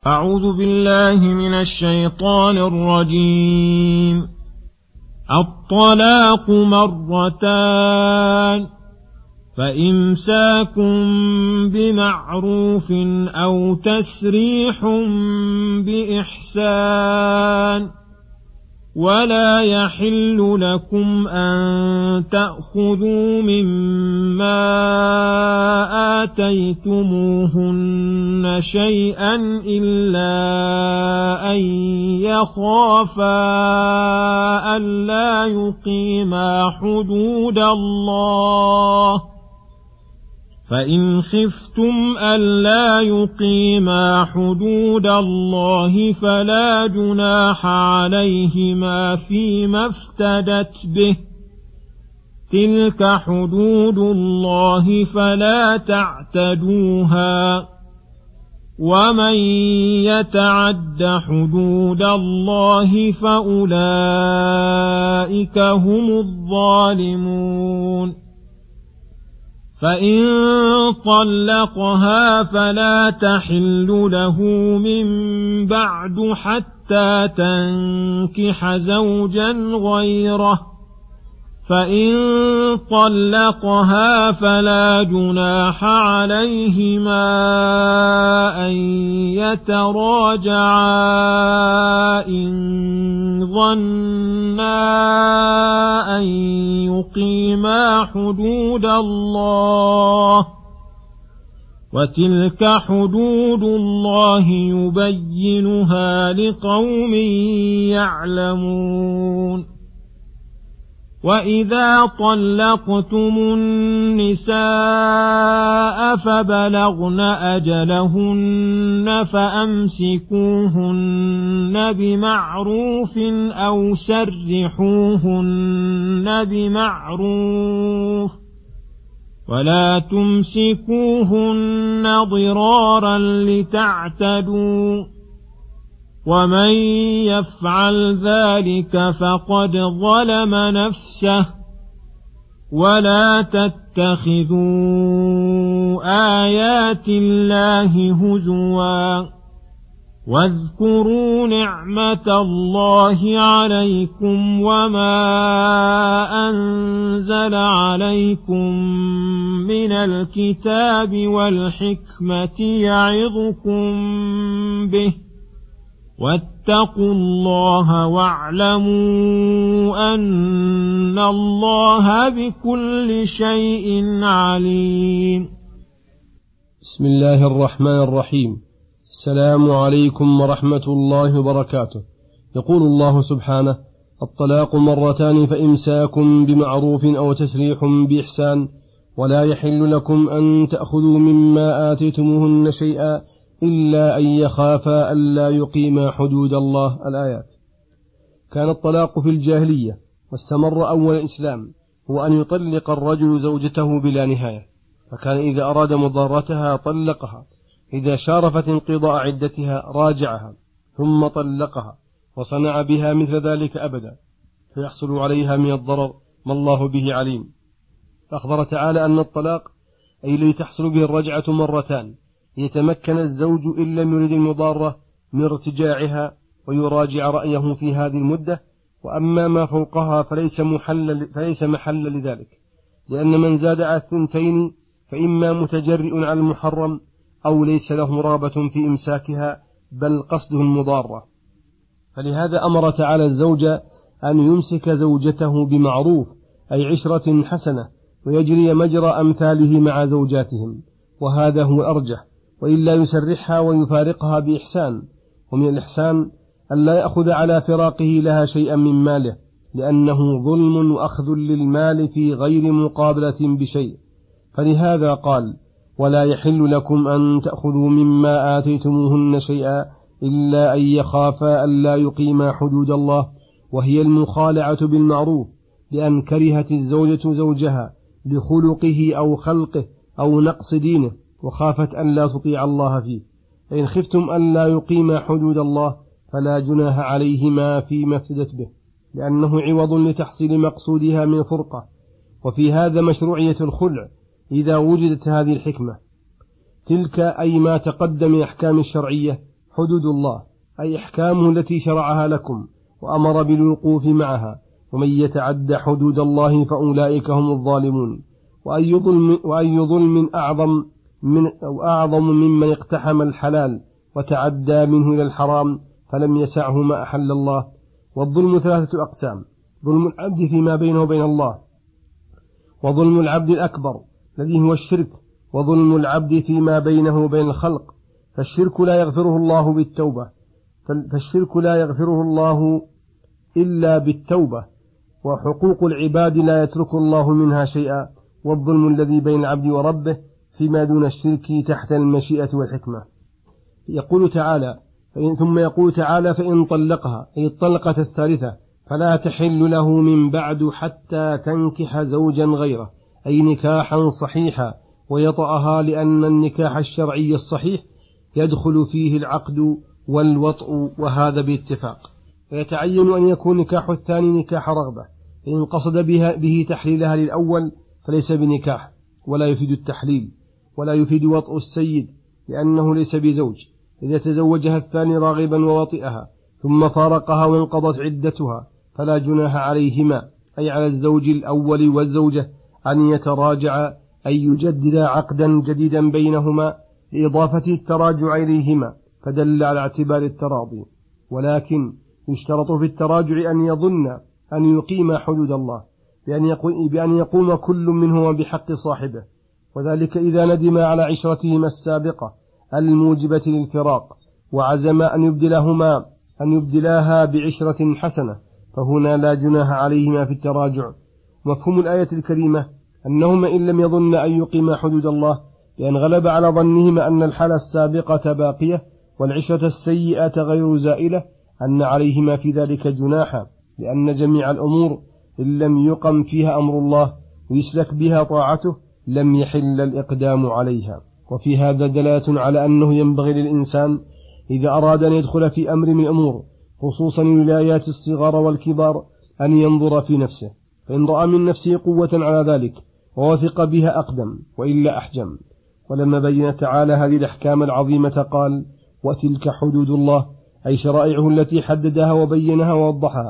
أعوذ بالله من الشيطان الرجيم. الطلاق مرتان، فإمساك بمعروف أو تسريح بإحسان، ولا يحل لكم أن تأخذوا مما آتيتموهن شيئا إلا أن يخافا ألا يقيما حدود الله، فإن خفتم ألا يقيما حدود الله فلا جناح عليهما فيما افتدت به، تلك حدود الله فلا تعتدوها، ومن يتعد حدود الله فأولئك هم الظالمون. فإن طلقها فلا تحل له من بعد حتى تنكح زوجا غيره، فإن طلقها فلا جناح عليهما أن يتراجعا إن ظنا أن يقيما حدود الله، وتلك حدود الله يبينها لقوم يعلمون. وإذا طلقتم النساء فبلغن أجلهن فأمسكوهن بمعروف أو سرحوهن بمعروف، ولا تمسكوهن ضرارا لتعتدوا، ومن يفعل ذلك فقد ظلم نفسه. ولا تتخذوا آيات الله هزوا، واذكروا نعمة الله عليكم وما أنزل عليكم من الكتاب والحكمة يعظكم به، واتقوا الله واعلموا أن الله بكل شيء عليم. بسم الله الرحمن الرحيم. السلام عليكم ورحمة الله وبركاته. يقول الله سبحانه: الطلاق مرتان، فإمساك بمعروف أو تسريح بإحسان، ولا يحل لكم أن تأخذوا مما آتيتموهن شيئا إلا أن يخافا ألا يقيما حدود الله. الآيات. كان الطلاق في الجاهلية واستمر أول الإسلام هو أن يطلق الرجل زوجته بلا نهاية، فكان إذا أراد مضارتها طلقها، إذا شارفت انقضاء عدتها راجعها ثم طلقها، وصنع بها مثل ذلك أبدا، فيحصل عليها من الضرر ما الله به عليم. فأخبر تعالى أن الطلاق أي الذي تحصل به الرجعة مرتان، يتمكن الزوج إن لم يرد المضارة من ارتجاعها ويراجع رأيه في هذه المدة، وأما ما فوقها فليس محل لذلك، لأن من زاد على الثنتين فإما متجرئ على المحرم أو ليس له رغبة في إمساكها بل قصده المضارة. فلهذا أمر تعالى الزوج أن يمسك زوجته بمعروف، أي عشرة حسنة، ويجري مجرى أمثاله مع زوجاتهم، وهذا هو الأرجح، وإلا يسرحها ويفارقها بإحسان. ومن الإحسان أن لا يأخذ على فراقه لها شيئا من ماله، لأنه ظلم وأخذ للمال في غير مقابلة بشيء. فلهذا قال: ولا يحل لكم أن تأخذوا مما آتيتموهن شيئا إلا أن يخافا ألا يقيما حدود الله، وهي المخالعة بالمعروف، لأن كرهت الزوجة زوجها لخلقه أو خلقه أو نقص دينه، وخافت أن لا تطيع الله فيه. فإن خفتم أن لا يقيما حدود الله فلا جناح عليهما فيما افتدت به، لأنه عوض لتحصيل مقصودها من فرقة. وفي هذا مشروعية الخلع إذا وجدت هذه الحكمة. تلك أي ما تقدم من أحكام الشرعية حدود الله أي أحكامه التي شرعها لكم وأمر بالوقوف معها، ومن يتعد حدود الله فأولئك هم الظالمون. وأي ظلم أعظم ممن اقتحم الحلال وتعدى منه إلى الحرام فلم يسعه ما أحل الله. والظلم 3 أقسام: ظلم العبد فيما بينه وبين الله، وظلم العبد الأكبر الذي هو الشرك، وظلم العبد فيما بينه وبين الخلق. فالشرك لا يغفره الله إلا بالتوبة، وحقوق العباد لا يترك الله منها شيئا. والظلم الذي بين العبد وربه فيما دون الشرك تحت المشيئة والحكمة. ثم يقول تعالى: فإن طلقها، أي الطلقة الثالثة، فلا تحل له من بعد حتى تنكح زوجا غيره، أي نكاحا صحيحا ويطأها، لأن النكاح الشرعي الصحيح يدخل فيه العقد والوطء، وهذا باتفاق. فيتعين أن يكون نكاح الثاني نكاح رغبة، فإن قصد به تحليلها للأول فليس بنكاح ولا يفيد التحليل، ولا يفيد وطء السيد لأنه ليس بزوج. إذا تزوجها الثاني راغبا ووطئها ثم فارقها وانقضت عدتها فلا جناح عليهما، أي على الزوج الأول والزوجة، أن يتراجع، أي يجدد عقدا جديدا بينهما لإضافة التراجع إليهما، فدل على اعتبار التراضي. ولكن يشترط في التراجع أن يظن أن يقيم حدود الله بأن يقوم كل منهما بحق صاحبه، وذلك إذا ندم على عشرتهما السابقة الموجبة للفراق، وعزم أن يبدلاها بعشرة حسنة، فهنا لا جناح عليهما في التراجع. مفهوم الآية الكريمة أنهما إن لم يظن أن يقيم حدود الله، لأن غلب على ظنهما أن الحالة السابقة باقية والعشرة السيئة غير زائلة، أن عليهما في ذلك جناحا، لأن جميع الأمور إن لم يقم فيها أمر الله ويسلك بها طاعته لم يحل الإقدام عليها. وفي هذا دلالة على أنه ينبغي للإنسان إذا أراد أن يدخل في أمر من الأمور، خصوصا الولايات الصغار والكبار، أن ينظر في نفسه، فإن رأى من نفسه قوة على ذلك ووثق بها أقدم، وإلا أحجم. ولما بين تعالى هذه الأحكام العظيمة قال: وتلك حدود الله، أي شرائعه التي حددها وبينها ووضحها،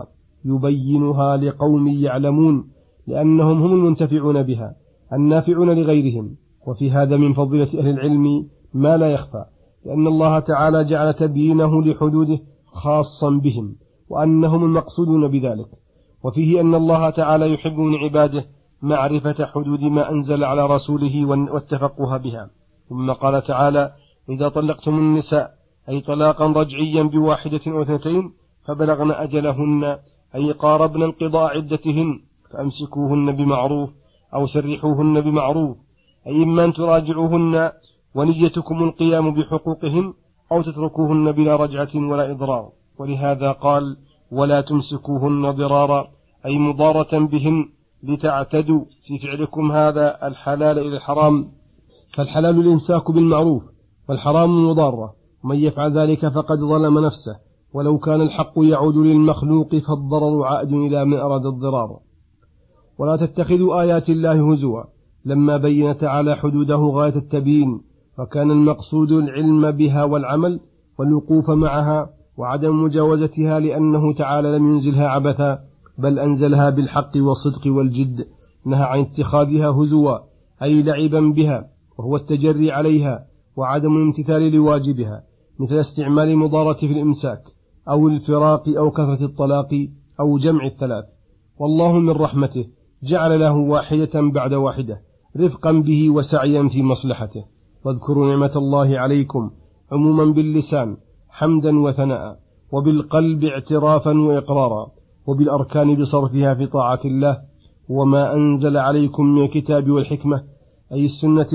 يبينها لقوم يعلمون، لأنهم هم المنتفعون بها النافعون لغيرهم. وفي هذا من فضيلة أهل العلم ما لا يخفى، لأن الله تعالى جعل تبيينه لحدوده خاصا بهم، وأنهم المقصودون بذلك. وفيه أن الله تعالى يحب من عباده معرفة حدود ما أنزل على رسوله والتفقه بها. ثم قال تعالى: إذا طلقتم النساء، أي طلاقا رجعيا بواحدة أو 2 فبلغن أجلهن، أي قاربن انقضاء عدتهن، فأمسكوهن بمعروف أو سرحوهن بمعروف، أي إما أن تراجعوهن ونيتكم القيام بحقوقهن، أو تتركوهن بلا رجعة ولا إضرار. ولهذا قال: ولا تمسكوهن ضرارا، أي مضارة بهن لتعتدوا في فعلكم هذا الحلال إلى الحرام. فالحلال الإمساك بالمعروف، والحرام مضارة، ومن يفعل ذلك فقد ظلم نفسه، ولو كان الحق يعود للمخلوق فالضرر عائد إلى من أراد الضرار. ولا تتخذوا آيات الله هزوا، لما بين تعالى حدوده غاية التبيين، فكان المقصود العلم بها والعمل والوقوف معها وعدم مجاوزتها، لأنه تعالى لم ينزلها عبثا، بل أنزلها بالحق والصدق والجد. نهى عن اتخاذها هزوا، أي لعبا بها، وهو التجري عليها وعدم الامتثال لواجبها، مثل استعمال المضارة في الإمساك أو الفراق أو كثرة الطلاق أو جمع 3. والله من رحمته جعل له واحدة بعد واحدة، رفقا به وسعيا في مصلحته. واذكروا نعمة الله عليكم عموما باللسان حمدا وثناء، وبالقلب اعترافا وإقرارا، وبالأركان بصرفها في طاعة الله. وما أنزل عليكم من الكتاب والحكمة، أي السنة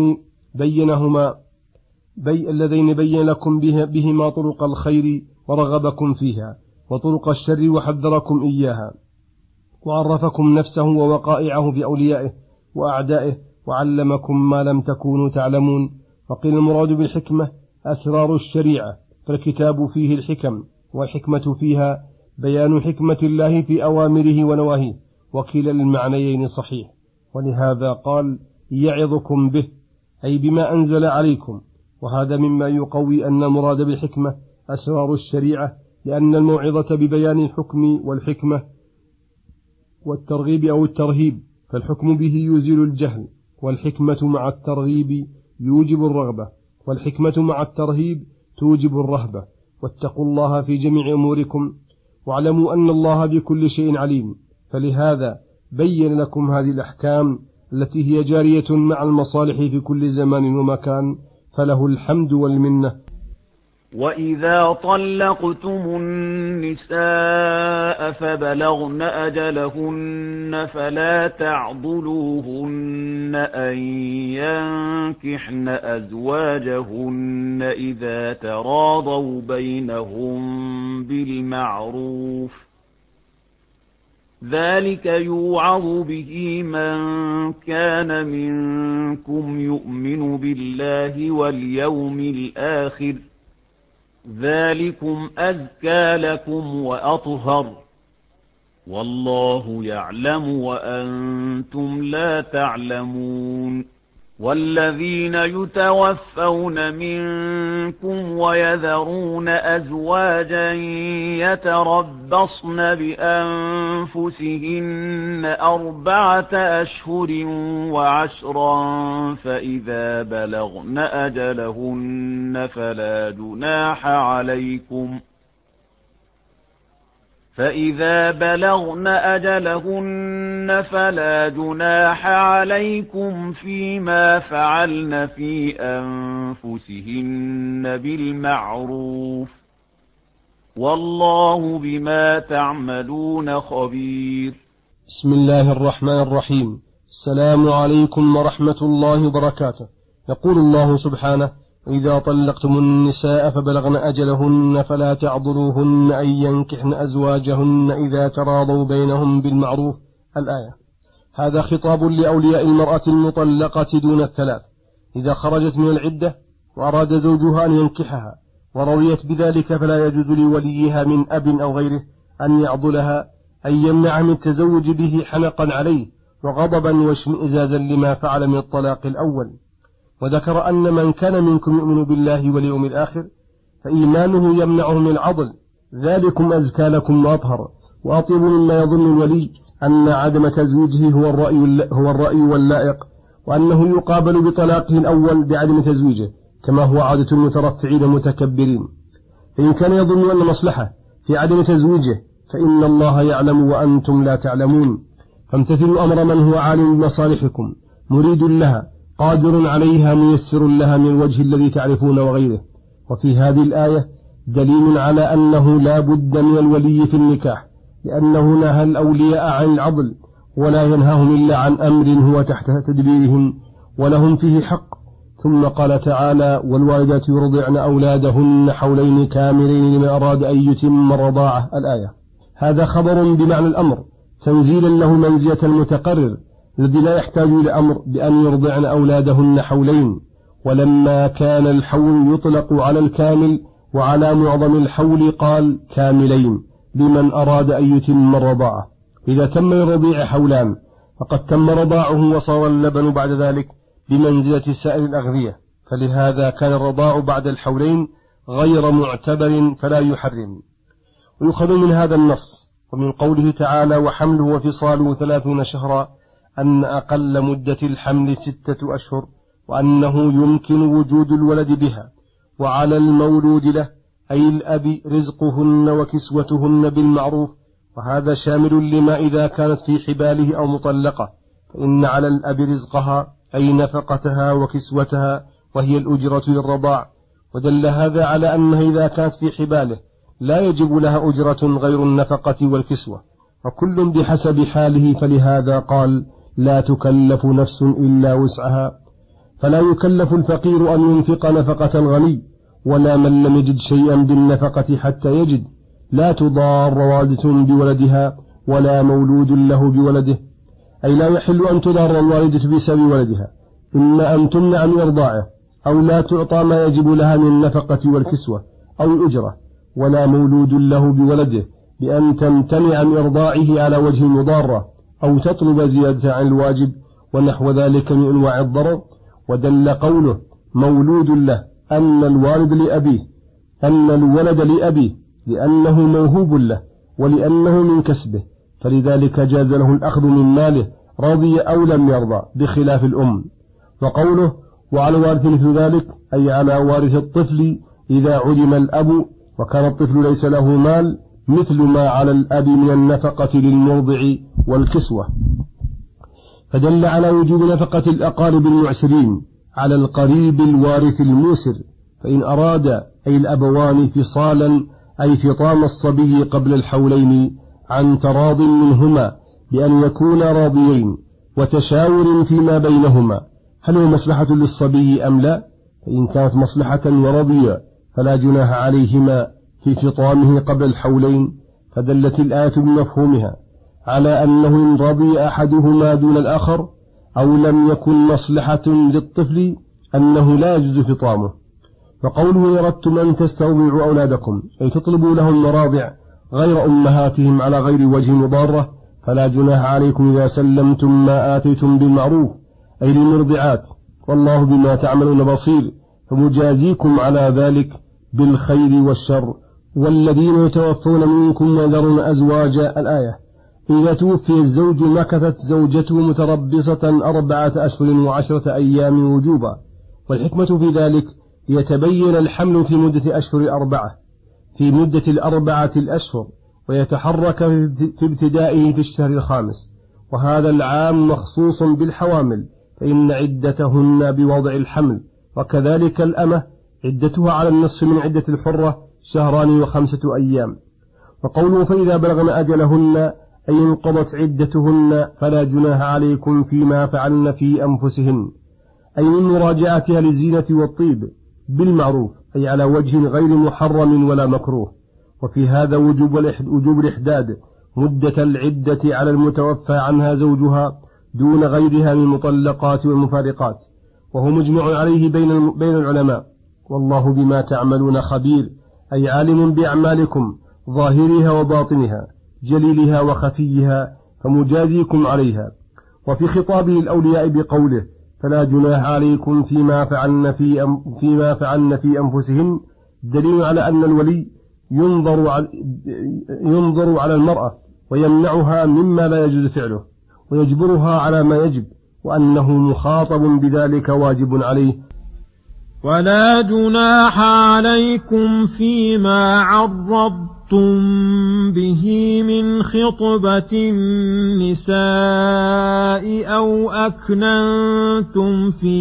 الذين بين لكم بهما طرق الخير ورغبكم فيها، وطرق الشر وحذركم إياها، وعرفكم نفسه ووقائعه بأوليائه وأعدائه، وعلمكم ما لم تكونوا تعلمون. فقيل المراد بالحكمة أسرار الشريعة، فالكتاب فيه الحكم، والحكمة فيها بيان حكمة الله في أوامره ونواهيه، وكلا المعنيين صحيح. ولهذا قال: يعظكم به، أي بما أنزل عليكم، وهذا مما يقوي أن المراد بالحكمة أسرار الشريعة، لأن الموعظة ببيان الحكم والحكمة والترغيب أو الترهيب، فالحكم به يزيل الجهل، والحكمة مع الترغيب يوجب الرغبة، والحكمة مع الترهيب توجب الرهبة. واتقوا الله في جميع أموركم واعلموا أن الله بكل شيء عليم. فلهذا بين لكم هذه الأحكام التي هي جارية مع المصالح في كل زمان ومكان، فله الحمد والمنة. وإذا طلقتم النساء فبلغن أجلهن فلا تعضلوهن أن ينكحن أزواجهن إذا تراضوا بينهم بالمعروف، ذلك يوعظ به من كان منكم يؤمن بالله واليوم الآخر، ذلكم أزكى لكم وأطهر، والله يعلم وأنتم لا تعلمون. والذين يتوفون منكم ويذرون أزواجا يتربصن بأنفسهن 4 أشهر و10، فإذا بلغن أجلهن فلا جناح عليكم فيما فعلن في أنفسهن بالمعروف، والله بما تعملون خبير. بسم الله الرحمن الرحيم. السلام عليكم ورحمة الله وبركاته. يقول الله سبحانه: إذا طلقتم النساء فبلغن أجلهن فلا تعضلوهن أن ينكحن أزواجهن إذا تراضوا بينهم بالمعروف. الآية. هذا خطاب لأولياء المرأة المطلقة دون الثلاث، إذا خرجت من العدة وأراد زوجها أن ينكحها ورضيت بذلك، فلا يجوز لوليها من أب أو غيره أن يعضلها، أن يمنع من التزوج به حنقا عليه وغضبا واشمئزازا لما فعل من الطلاق الأول. وذكر أن من كان منكم يؤمن بالله واليوم الآخر فإيمانه يمنعه من العضل، ذلكم أزكى لكم وأطهر وأطيب مما يظن الولي أن عدم تزويجه هو الرأي واللائق، وأنه يقابل بطلاقه الأول بعدم تزويجه كما هو عادة المترفعين المتكبرين. فإن كان يظن أن مصلحة في عدم تزويجه فإن الله يعلم وأنتم لا تعلمون، فامتثلوا أمر من هو عالم بمصالحكم مريد لها قادر عليها ميسر لها من الوجه الذي تعرفون وغيره. وفي هذه الآية دليل على أنه لا بد من الولي في النكاح، لأنه نهى الأولياء عن العضل ولا ينهاهم إلا عن أمر هو تحت تدبيرهم ولهم فيه حق. ثم قال تعالى: والوالدات يرضعن أولادهن حولين كاملين لمن أراد أن يتم الرضاعة. الآية. هذا خبر بمعنى الأمر تنزيلا له منزلة المتقرر الذي لا يحتاج إلى أمر بأن يرضعن أولادهن حولين، ولما كان الحول يطلق على الكامل وعلى معظم الحول قال كاملين لمن أراد أن يتم الرضاعة. إذا تم للرضيع حولان فقد تم رضاعه وصار اللبن بعد ذلك بمنزلة سائر الأغذية، فلهذا كان الرضاع بعد الحولين غير معتبر فلا يحرم. ويؤخذ من هذا النص ومن قوله تعالى: وحمله وفصاله 30 شهرا أن أقل مدة الحمل 6 أشهر، وأنه يمكن وجود الولد بها، وعلى المولود له أي الأب رزقهن وكسوتهن بالمعروف، وهذا شامل لما إذا كانت في حباله أو مطلقة، فإن على الأب رزقها أي نفقتها وكسوتها وهي الأجرة للرضاع. ودل هذا على أنها إذا كانت في حباله لا يجب لها أجرة غير النفقة والكسوة، وكل بحسب حاله، فلهذا قال: لا تكلف نفس إلا وسعها. فلا يكلف الفقير أن ينفق نفقة الغني، ولا من لم يجد شيئا بالنفقة حتى يجد. لا تضار والدة بولدها ولا مولود له بولده، أي لا يحل أن تضار الوالدة بسبب ولدها، إما أن تمنع من إرضاعه أو لا تعطى ما يجب لها من النفقة والكسوة أو الأجرة، ولا مولود له بولده بأن تمتنع من إرضاعه على وجه مضارة أو تطلب زيادة عن الواجب ونحو ذلك من أنواع الضرر. ودل قوله مولود له أن الولد لأبيه لأنه موهوب له ولأنه من كسبه، فلذلك جاز له الأخذ من ماله رضي أو لم يرضى، بخلاف الأم. وقوله وعلى الوارث مثل ذلك أي على وارث الطفل إذا علم الأب وكان الطفل ليس له مال، مثل ما على الأب من النفقة للمرضع والكسوة. فدل على وجوب نفقة الأقارب المعسرين على القريب الوارث الموسر، فإن أراد أي الأبوان فصالا أي فطام الصبي قبل الحولين عن تراض منهما بأن يكونا راضيين وتشاور فيما بينهما هل هو مصلحة للصبي أم لا، فإن كانت مصلحة ورضيا فلا جناح عليهما في فطامه قبل الحولين، فدلت الآية بمفهومها على أنه إن رضي أحدهما دون الآخر أو لم يكن مصلحة للطفل أنه لا يجوز فطامه. فقوله يردتم أن تسترضعوا أولادكم أي تطلبوا لهم مراضع غير أمهاتهم على غير وجه مضارة، فلا جناح عليكم إذا سلمتم ما آتيتم بالمعروف أي للمرضعات، والله بما تعملون بصير، فمجازيكم على ذلك بالخير والشر. والذين يتوفون منكم ويذرون أزواجا الآية. إذا توفي الزوج مكثت زوجته متربصة 4 أشهر و10 أيام وجوبا، والحكمة في ذلك يتبين الحمل في مدة أشهر 4 في مدة 4 الأشهر، ويتحرك في ابتدائه في الشهر 5، وهذا العام مخصوص بالحوامل فإن عدتهن بوضع الحمل، وكذلك الأمة عدتها على النصف من عدة الحرة 2 و5 أيام. وقوله فإذا بلغن أجلهن أي انقضت عدتهن فلا جناح عليكم فيما فعلن في أنفسهن، أي من مراجعتها للزينة والطيب بالمعروف أي على وجه غير محرم ولا مكروه. وفي هذا وجوب الإحداد مدة العدة على المتوفى عنها زوجها دون غيرها من المطلقات والمفارقات، وهو مجمع عليه بين العلماء. والله بما تعملون خبير أي عالم بأعمالكم ظاهرها وباطنها جليلها وخفيها، فمجازيكم عليها. وفي خطابه الأولياء بقوله فلا جناح عليكم فيما فعلن في أنفسهن دليل على أن الولي ينظر على المرأة ويمنعها مما لا يجوز فعله ويجبرها على ما يجب، وأنه مخاطب بذلك واجب عليه. ولا جناح عليكم فيما عرضتم به من خطبة النساء أو أكننتم في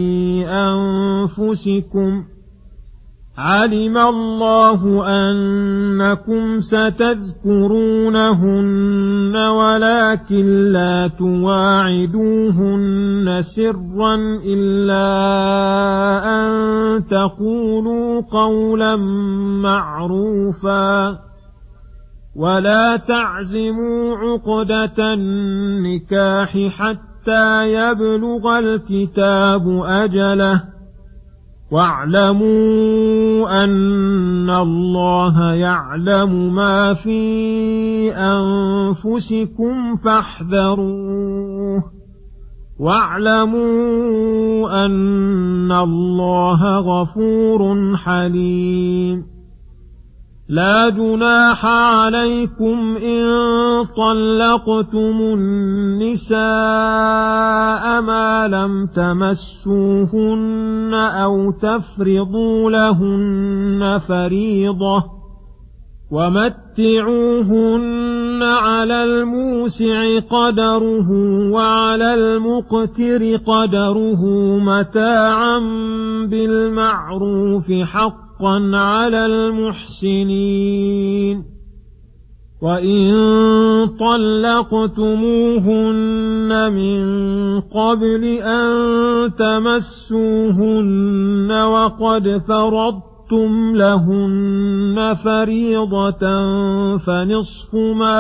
أنفسكم، علم الله أنكم ستذكرونهن ولكن لا تواعدوهن سرا إلا أن تقولوا قولا معروفا، ولا تعزموا عقدة النكاح حتى يبلغ الكتاب أجله، واعلموا أن الله يعلم ما في أنفسكم فاحذروه، واعلموا أن الله غفور حليم. لا جناح عليكم إن طلقتم النساء ما لم تمسوهن أو تفرضوا لهن فريضة، ومتعوهن على الموسع قدره وعلى المقتر قدره متاعا بالمعروف حقا على المحسنين. وإن طلقتموهن من قبل أن تمسوهن وقد فرضتم لهن فريضة فنصف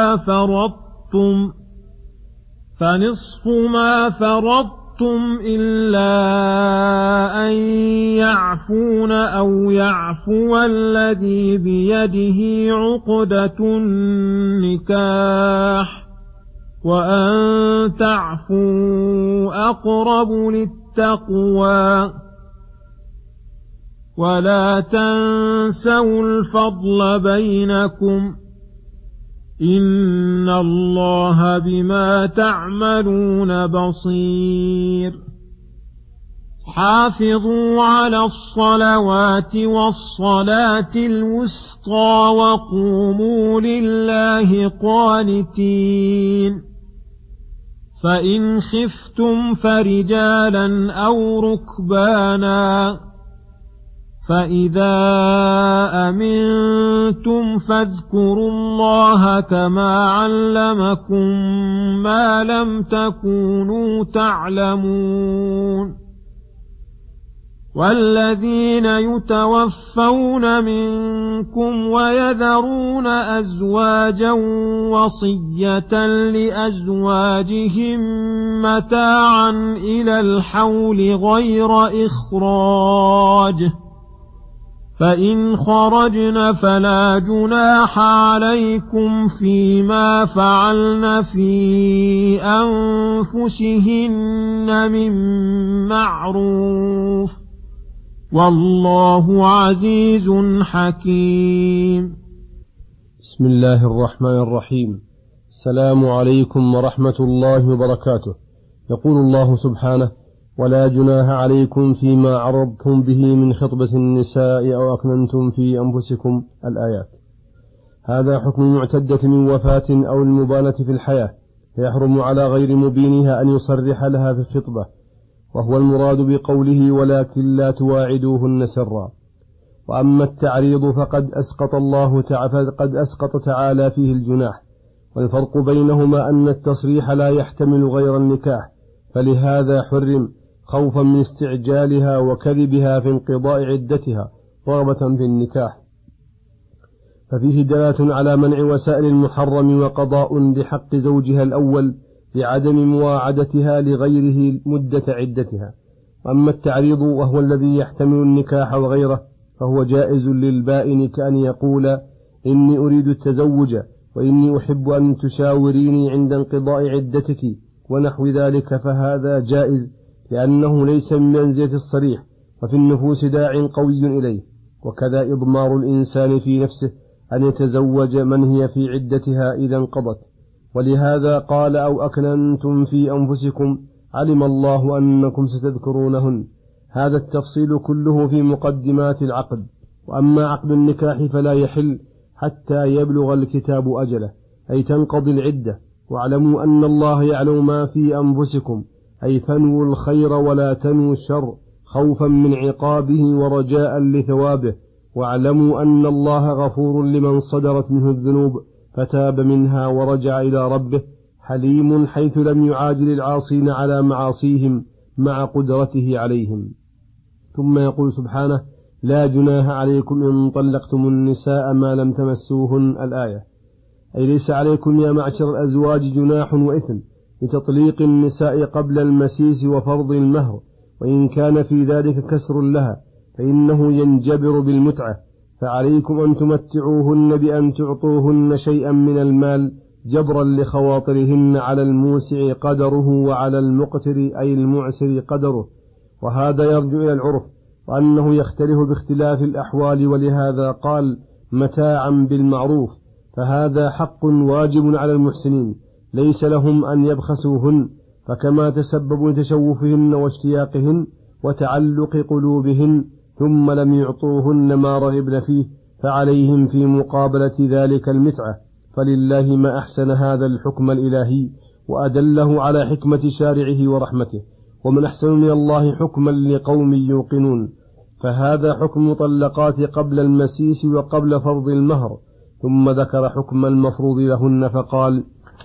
ما فرضتم إلا أن يعفون أو يعفو الذي بيده عقدة النكاح، وأن تعفوا أقرب للتقوى، ولا تنسوا الفضل بينكم إن الله بما تعملون بصير حافظوا على الصلوات والصلاة الوسطى وقوموا لله قانتين فإن خفتم فرجالا أو ركبانا فإذا أمنتم فاذكروا الله كما علمكم ما لم تكونوا تعلمون والذين يتوفون منكم ويذرون أزواجا وصية لأزواجهم متاعا إلى الحول غير إخراج فإن خرجن فلا جناح عليكم فيما فعلن في أنفسهن من معروف والله عزيز حكيم. بسم الله الرحمن الرحيم. السلام عليكم ورحمة الله وبركاته. يقول الله سبحانه: ولا جناح عليكم فيما عرضتم به من خطبة النساء أو أكننتم في أنفسكم. الآيات. هذا حكم المعتدة من وفاة أو المبانة في الحياة، فيحرم على غير مبينها أن يصرح لها في الخطبة، وهو المراد بقوله ولكن لا تواعدوهن سرا. وأما التعريض فقد أسقط تعالى فيه الجناح، والفرق بينهما أن التصريح لا يحتمل غير النكاح، فلهذا حرم خوفا من استعجالها وكذبها في انقضاء عدتها رغبة في النكاح، ففيه دلالة على منع وسائل المحرم وقضاء بحق زوجها الأول بعدم مواعدتها لغيره مدة عدتها. وأما التعريض وهو الذي يحتمل النكاح وغيره فهو جائز للبائن، كأن يقول: إني أريد التزوج وإني أحب أن تشاوريني عند انقضاء عدتك ونحو ذلك، فهذا جائز لأنه ليس من منزلة الصريح، وفي النفوس داع قوي إليه. وكذا إضمار الإنسان في نفسه أن يتزوج من هي في عدتها إذا انقضت. ولهذا قال: أو أكننتم في أنفسكم علم الله أنكم ستذكرونهن. هذا التفصيل كله في مقدمات العقد. وأما عقد النكاح فلا يحل حتى يبلغ الكتاب أجله، أي تنقضي العدة. واعلموا أن الله يعلم ما في أنفسكم، أي فنوا الخير ولا تنوا الشر، خوفا من عقابه ورجاء لثوابه. واعلموا أن الله غفور لمن صدرت منه الذنوب فتاب منها ورجع إلى ربه، حليم حيث لم يعاجل العاصين على معاصيهم مع قدرته عليهم. ثم يقول سبحانه: لا جناح عليكم إن طلقتم النساء ما لم تمسوهن. الآية. أي ليس عليكم يا معشر الأزواج جناح وإثم لتطليق النساء قبل المسيس وفرض المهر، وإن كان في ذلك كسر لها فإنه ينجبر بالمتعة، فعليكم أن تمتعوهن بأن تعطوهن شيئا من المال جبرا لخواطرهن على الموسع قدره وعلى المقتر أي المعسر قدره. وهذا يرجع إلى العرف، وأنه يختلف باختلاف الأحوال، ولهذا قال متاعا بالمعروف، فهذا حق واجب على المحسنين، ليس لهم أن يبخسوهن، فكما تسببوا لتشوفهن واشتياقهن وتعلق قلوبهن ثم لم يعطوهن ما رغبن فيه، فعليهم في مقابلة ذلك المتعة. فلله ما أحسن هذا الحكم الإلهي وأدله على حكمة شارعه ورحمته، ومن أحسن من الله حكما لقوم يوقنون. فهذا حكم مطلقات قبل المسيس وقبل فرض المهر، ثم ذكر حكم المفروض لهن فقال: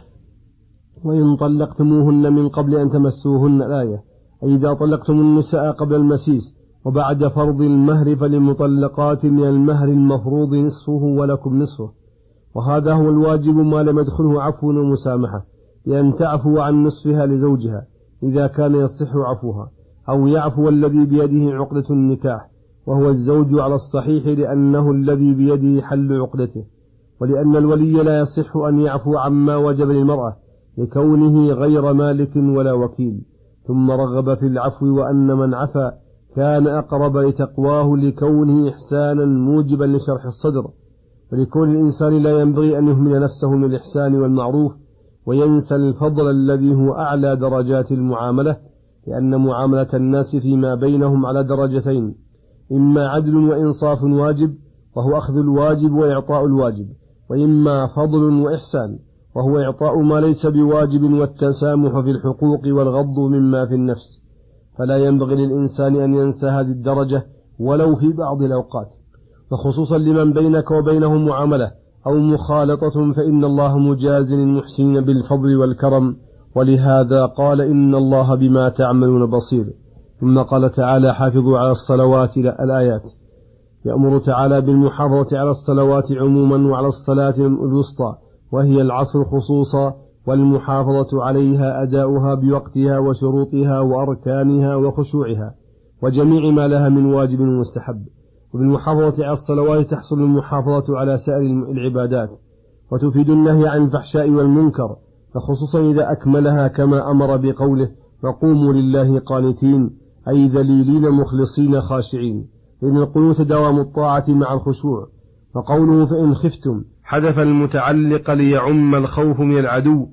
وإن طلقتموهن من قبل أن تمسوهن. الآية. أي إذا طلقتم النساء قبل المسيس وبعد فرض المهر فللمطلقات من المهر المفروض نصفه ولكم نصفه، وهذا هو الواجب ما لم يدخله عفو ومسامحة، لأن تعفو عن نصفها لزوجها إذا كان يصح عفوها، أو يعفو الذي بيده عقدة النكاح وهو الزوج على الصحيح، لأنه الذي بيده حل عقدته، ولأن الولي لا يصح أن يعفو عما وجب للمرأة لكونه غير مالك ولا وكيل. ثم رغب في العفو، وأن من عفا كان أقرب لتقواه لكونه إحسانا موجبا لشرح الصدر، ولكون الإنسان لا ينبغي أن يهمل نفسه من الإحسان والمعروف وينسى الفضل الذي هو أعلى درجات المعاملة، لأن معاملة الناس فيما بينهم على درجتين: إما عدل وإنصاف واجب وهو أخذ الواجب وإعطاء الواجب، وإما فضل وإحسان وهو إعطاء ما ليس بواجب والتسامح في الحقوق والغض مما في النفس. فلا ينبغي للإنسان أن ينسى هذه الدرجة ولو في بعض الأوقات، وخصوصا لمن بينك وبينه معاملة أو مخالطة، فإن الله مجاز المحسنين بالفضل والكرم، ولهذا قال: إن الله بما تعملون بصير. ثم قال تعالى: حافظوا على الصلوات. الآيات. يأمر تعالى بالمحافظة على الصلوات عموما وعلى الصلاة الوسطى وهي العصر خصوصا، والمحافظة عليها أداؤها بوقتها وشروطها وأركانها وخشوعها وجميع ما لها من واجب ومستحب. وبالمحافظة على الصلوات تحصل المحافظة على سائر العبادات، وتفيد النهي عن الفحشاء والمنكر، فخصوصا إذا أكملها كما أمر بقوله: وقوموا لله قانتين، أي ذليلين مخلصين خاشعين، لأن القنوت دوام الطاعة مع الخشوع. وقوله: فإن خفتم حذف المتعلق ليعم الخوف من العدو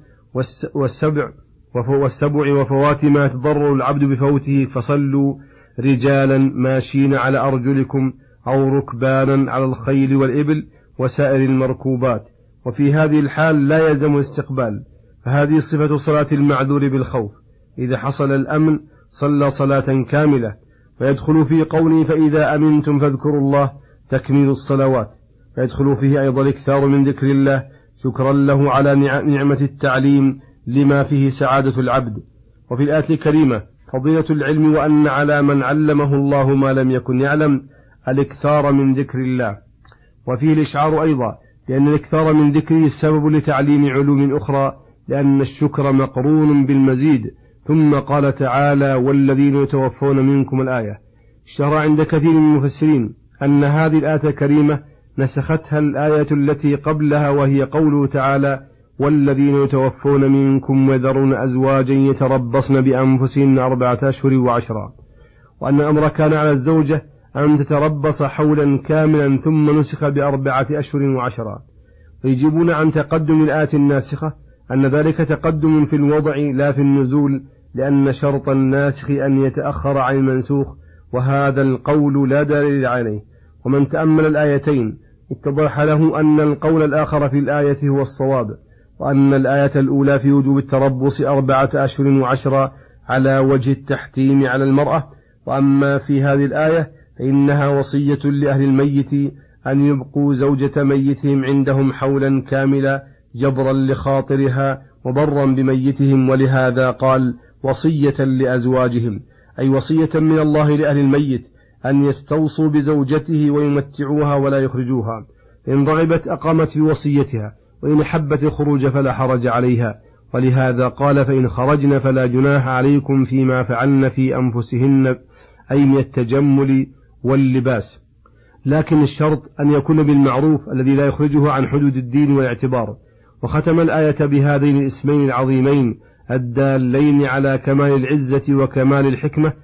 والسبع وفوات ما يتضرر العبد بفوته، فصلوا رجالا ماشين على أرجلكم أو ركبانا على الخيل والإبل وسائر المركوبات. وفي هذه الحال لا يلزم الاستقبال، فهذه صفة صلاة المعذور بالخوف. إذا حصل الأمن صلى صلاة كاملة. فيدخل في قوله: فإذا أمنتم فاذكروا الله تكميل الصلوات، فيدخل فيه أيضا الإكثار من ذكر الله شكرا له على نعمة التعليم لما فيه سعادة العبد. وفي الآية الكريمة فضيلة العلم، وأن على من علمه الله ما لم يكن يعلم الإكثار من ذكر الله. وفيه الإشعار أيضا لأن الإكثار من ذكره السبب لتعليم علوم أخرى، لأن الشكر مقرون بالمزيد. ثم قال تعالى: والذين يتوفون منكم. الآية. اشتهر عند كثير من المفسرين أن هذه الآية الكريمة نسختها الآية التي قبلها، وهي قوله تعالى: والذين يتوفون منكم ويذرون أزواجا يتربصن بأنفسهن 4 أشهر و10، وأن الأمر كان على الزوجة أن تتربص حولا كاملا ثم نسخ ب4 أشهر و10. ويجيبون عن تقدم الآية الناسخة أن ذلك تقدم في الوضع لا في النزول، لأن شرط الناسخ أن يتأخر عن المنسوخ، وهذا القول لا دليل عليه. ومن تأمل الآيتين اتضح له أن القول الآخر في الآية هو الصواب، وأن الآية الأولى في وجوب التربص 4 أشهر و10 على وجه التحتيم على المرأة، وأما في هذه الآية فإنها وصية لأهل الميت أن يبقوا زوجة ميتهم عندهم حولا كاملا جبرا لخاطرها وبرا بميتهم، ولهذا قال: وصية لأزواجهم، أي وصية من الله لأهل الميت أن يستوصوا بزوجته ويمتعوها ولا يخرجوها. إن رغبت أقامت في وصيتها، وإن حبت الخروج فلا حرج عليها. ولهذا قال: فإن خرجن فلا جناح عليكم فيما فعلن في أنفسهن، أي من التجمل واللباس. لكن الشرط أن يكون بالمعروف الذي لا يخرجه عن حدود الدين والاعتبار. وختم الآية بهذين الاسمين العظيمين الدالين على كمال العزة وكمال الحكمة،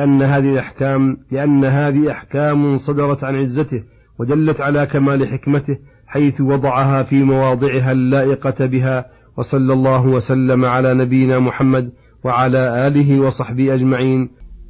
لأن هذه أحكام صدرت عن عزته ودلت على كمال حكمته، حيث وضعها في مواضعها اللائقة بها. وصلى الله وسلم على نبينا محمد وعلى آله وصحبه أجمعين.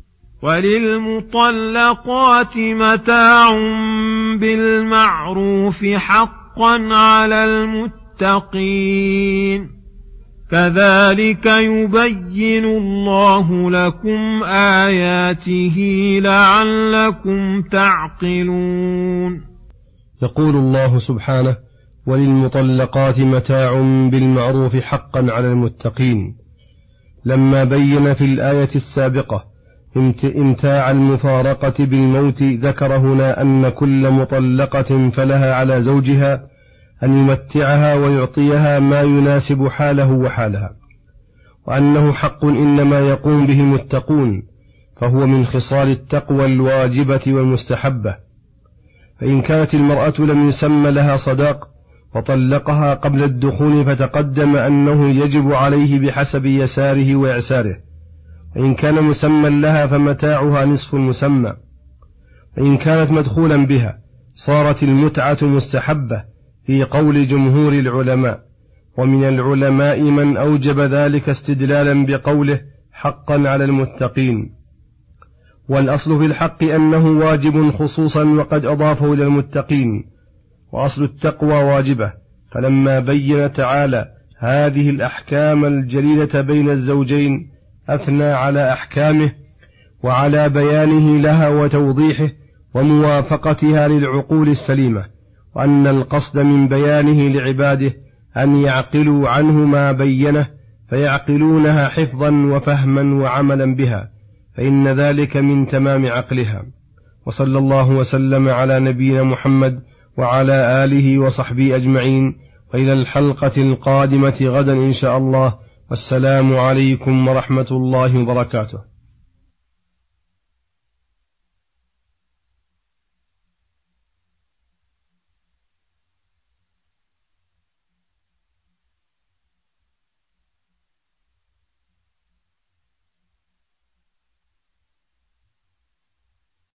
وللمطلقات متاع بالمعروف حقا على المتقين، كذلك يبين الله لكم آياته لعلكم تعقلون. يقول الله سبحانه: وللمطلقات متاع بالمعروف حقا على المتقين. لما بين في الآية السابقة امتاع المفارقة بالموت، ذكر هنا أن كل مطلقة فلها على زوجها أن يمتعها ويعطيها ما يناسب حاله وحالها، وأنه حق إنما يقوم به المتقون، فهو من خصال التقوى الواجبة والمستحبة. فإن كانت المرأة لم يسمى لها صداق وطلقها قبل الدخول، فتقدم أنه يجب عليه بحسب يساره وإعساره، فإن كان مسمى لها فمتاعها نصف المسمى، فإن كانت مدخولا بها صارت المتعة مستحبة في قول جمهور العلماء، ومن العلماء من أوجب ذلك استدلالا بقوله حقا على المتقين. والأصل في الحق أنه واجب خصوصا وقد أضافه إلى المتقين، وأصل التقوى واجبة. فلما بين تعالى هذه الأحكام الجليلة بين الزوجين أثنى على أحكامه وعلى بيانه لها وتوضيحه وموافقتها للعقول السليمة، وأن القصد من بيانه لعباده أن يعقلوا عنه ما بينه فيعقلونها حفظا وفهما وعملا بها، فإن ذلك من تمام عقلها. وصلى الله وسلم على نبينا محمد وعلى آله وصحبه أجمعين، وإلى الحلقة القادمة غدا إن شاء الله، والسلام عليكم ورحمة الله وبركاته.